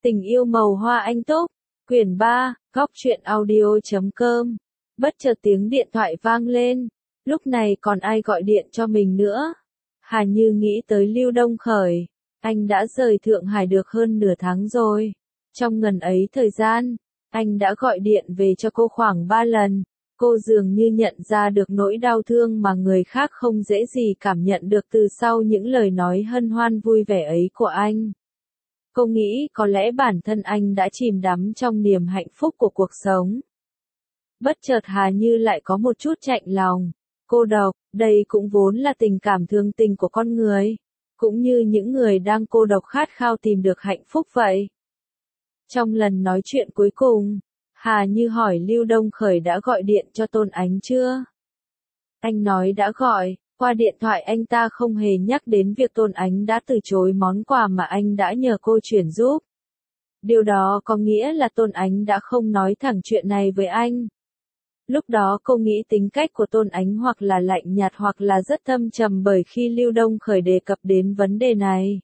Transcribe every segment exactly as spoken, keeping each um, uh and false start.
Tình yêu màu hoa anh túc, quyển ba, góc truyện audio chấm com. Bất chợt tiếng điện thoại vang lên, lúc này còn ai gọi điện cho mình nữa. Hà Như nghĩ tới Lưu Đông Khởi, anh đã rời Thượng Hải được hơn nửa tháng rồi. Trong ngần ấy thời gian, anh đã gọi điện về cho cô khoảng ba lần. Cô dường như nhận ra được nỗi đau thương mà người khác không dễ gì cảm nhận được từ sau những lời nói hân hoan vui vẻ ấy của anh. Cô nghĩ có lẽ bản thân anh đã chìm đắm trong niềm hạnh phúc của cuộc sống. Bất chợt Hà Như lại có một chút chạnh lòng. Cô độc, đây cũng vốn là tình cảm thương tình của con người. Cũng như những người đang cô độc khát khao tìm được hạnh phúc vậy. Trong lần nói chuyện cuối cùng, Hà Như hỏi Lưu Đông Khởi đã gọi điện cho Tôn Ánh chưa? Anh nói đã gọi, qua điện thoại anh ta không hề nhắc đến việc Tôn Ánh đã từ chối món quà mà anh đã nhờ cô chuyển giúp. Điều đó có nghĩa là Tôn Ánh đã không nói thẳng chuyện này với anh. Lúc đó cô nghĩ tính cách của Tôn Ánh hoặc là lạnh nhạt hoặc là rất thâm trầm bởi khi Lưu Đông Khởi đề cập đến vấn đề này.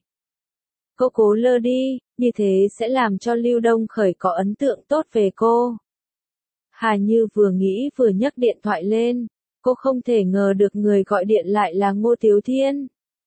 Cô cố lơ đi, như thế sẽ làm cho Lưu Đông Khởi có ấn tượng tốt về cô. Hà Như vừa nghĩ vừa nhấc điện thoại lên, cô không thể ngờ được người gọi điện lại là Ngô Tiếu Thiên.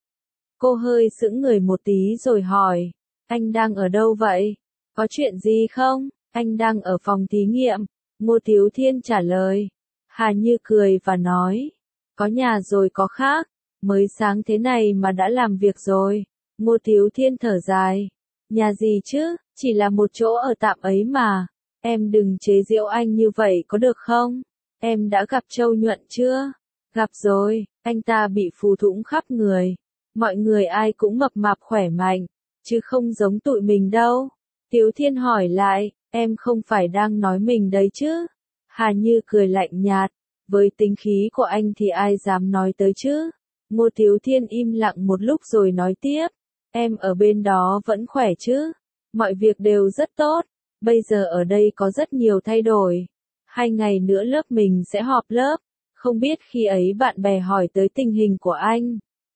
Cô hơi sững người một tí rồi hỏi, anh đang ở đâu vậy? Có chuyện gì không? Anh đang ở phòng thí nghiệm. Ngô Tiếu Thiên trả lời. Hà Như cười và nói, có nhà rồi có khác, mới sáng thế này mà đã làm việc rồi. Ngô Tiếu Thiên thở dài, nhà gì chứ, chỉ là một chỗ ở tạm ấy mà, em đừng chế giễu anh như vậy có được không? Em đã gặp Châu Nhuận chưa? Gặp rồi, anh ta bị phù thủng khắp người, mọi người ai cũng mập mạp khỏe mạnh, chứ không giống tụi mình đâu. Tiếu Thiên hỏi lại, em không phải đang nói mình đấy chứ? Hà Như cười lạnh nhạt, với tính khí của anh thì ai dám nói tới chứ? Ngô Tiếu Thiên im lặng một lúc rồi nói tiếp, em ở bên đó vẫn khỏe chứ? Mọi việc đều rất tốt, bây giờ ở đây có rất nhiều thay đổi. Hai ngày nữa lớp mình sẽ họp lớp, không biết khi ấy bạn bè hỏi tới tình hình của anh.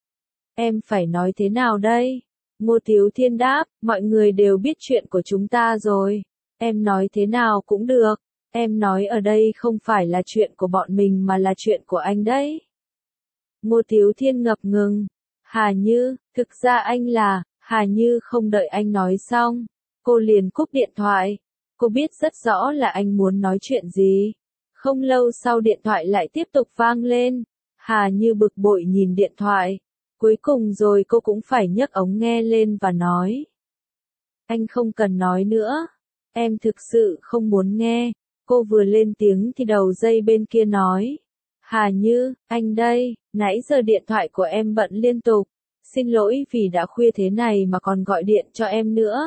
Em phải nói thế nào đây? Ngô Tiếu Thiên đáp, mọi người đều biết chuyện của chúng ta rồi. Em nói thế nào cũng được, em nói ở đây không phải là chuyện của bọn mình mà là chuyện của anh đấy. Ngô Tiếu Thiên ngập ngừng. Hà Như, thực ra anh là, Hà Như không đợi anh nói xong, cô liền cúp điện thoại. Cô biết rất rõ là anh muốn nói chuyện gì. Không lâu sau điện thoại lại tiếp tục vang lên. Hà Như bực bội nhìn điện thoại. Cuối cùng rồi cô cũng phải nhấc ống nghe lên và nói. Anh không cần nói nữa. Em thực sự không muốn nghe. Cô vừa lên tiếng thì đầu dây bên kia nói. Hà Như, anh đây, nãy giờ điện thoại của em bận liên tục. Xin lỗi vì đã khuya thế này mà còn gọi điện cho em nữa.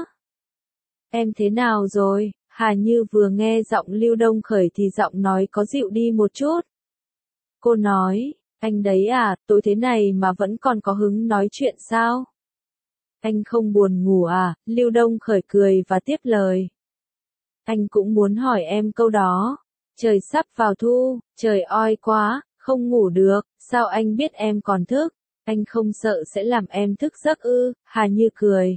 Em thế nào rồi? Hà Như vừa nghe giọng Lưu Đông Khởi thì giọng nói có dịu đi một chút. Cô nói, anh đấy à, tối thế này mà vẫn còn có hứng nói chuyện sao? Anh không buồn ngủ à? Lưu Đông Khởi cười và tiếp lời. Anh cũng muốn hỏi em câu đó. Trời sắp vào thu, trời oi quá, không ngủ được, sao anh biết em còn thức? Anh không sợ sẽ làm em thức giấc ư? Hà Như cười.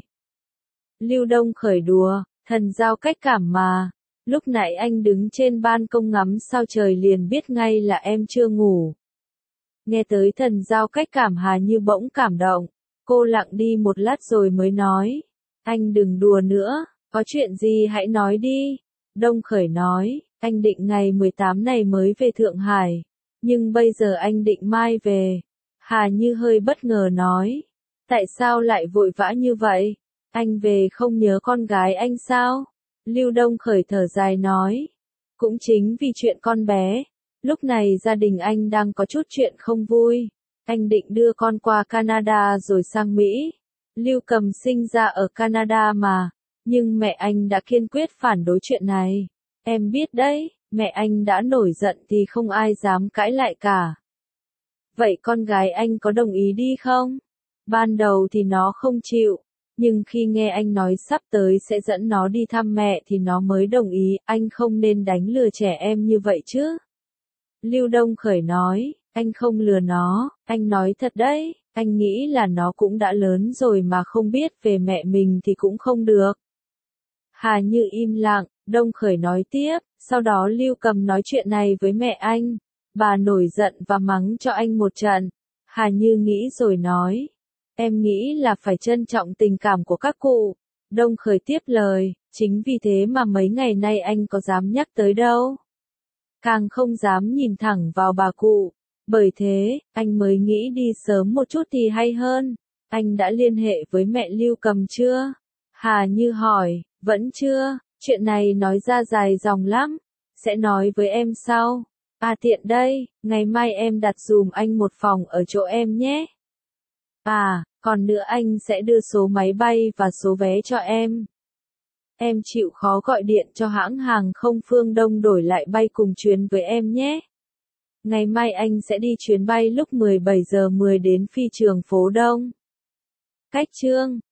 Lưu Đông Khởi đùa, thần giao cách cảm mà. Lúc nãy anh đứng trên ban công ngắm sao trời liền biết ngay là em chưa ngủ. Nghe tới thần giao cách cảm Hà Như bỗng cảm động. Cô lặng đi một lát rồi mới nói. Anh đừng đùa nữa, có chuyện gì hãy nói đi. Đông Khởi nói, anh định ngày mười tám này mới về Thượng Hải. Nhưng bây giờ anh định mai về. Hà Như hơi bất ngờ nói. Tại sao lại vội vã như vậy? Anh về không nhớ con gái anh sao? Lưu Đông Khởi thở dài nói. Cũng chính vì chuyện con bé. Lúc này gia đình anh đang có chút chuyện không vui. Anh định đưa con qua Canada rồi sang Mỹ. Lưu Cầm sinh ra ở Canada mà. Nhưng mẹ anh đã kiên quyết phản đối chuyện này. Em biết đấy, mẹ anh đã nổi giận thì không ai dám cãi lại cả. Vậy con gái anh có đồng ý đi không? Ban đầu thì nó không chịu. Nhưng khi nghe anh nói sắp tới sẽ dẫn nó đi thăm mẹ thì nó mới đồng ý. Anh không nên đánh lừa trẻ em như vậy chứ. Lưu Đông Khởi nói, anh không lừa nó, anh nói thật đấy. Anh nghĩ là nó cũng đã lớn rồi mà không biết về mẹ mình thì cũng không được. Hà Như im lặng, Đông Khởi nói tiếp, sau đó Lưu Cầm nói chuyện này với mẹ anh. Bà nổi giận và mắng cho anh một trận. Hà Như nghĩ rồi nói, em nghĩ là phải trân trọng tình cảm của các cụ. Đông Khởi tiếp lời, chính vì thế mà mấy ngày nay anh có dám nhắc tới đâu. Càng không dám nhìn thẳng vào bà cụ. Bởi thế, anh mới nghĩ đi sớm một chút thì hay hơn. Anh đã liên hệ với mẹ Lưu Cầm chưa? Hà Như hỏi, vẫn chưa, chuyện này nói ra dài dòng lắm. Sẽ nói với em sau. À tiện đây, ngày mai em đặt dùm anh một phòng ở chỗ em nhé. À, còn nữa anh sẽ đưa số máy bay và số vé cho em. Em chịu khó gọi điện cho hãng hàng không Phương Đông đổi lại bay cùng chuyến với em nhé. Ngày mai anh sẽ đi chuyến bay lúc mười bảy giờ mười đến phi trường phố Đông. Cách chương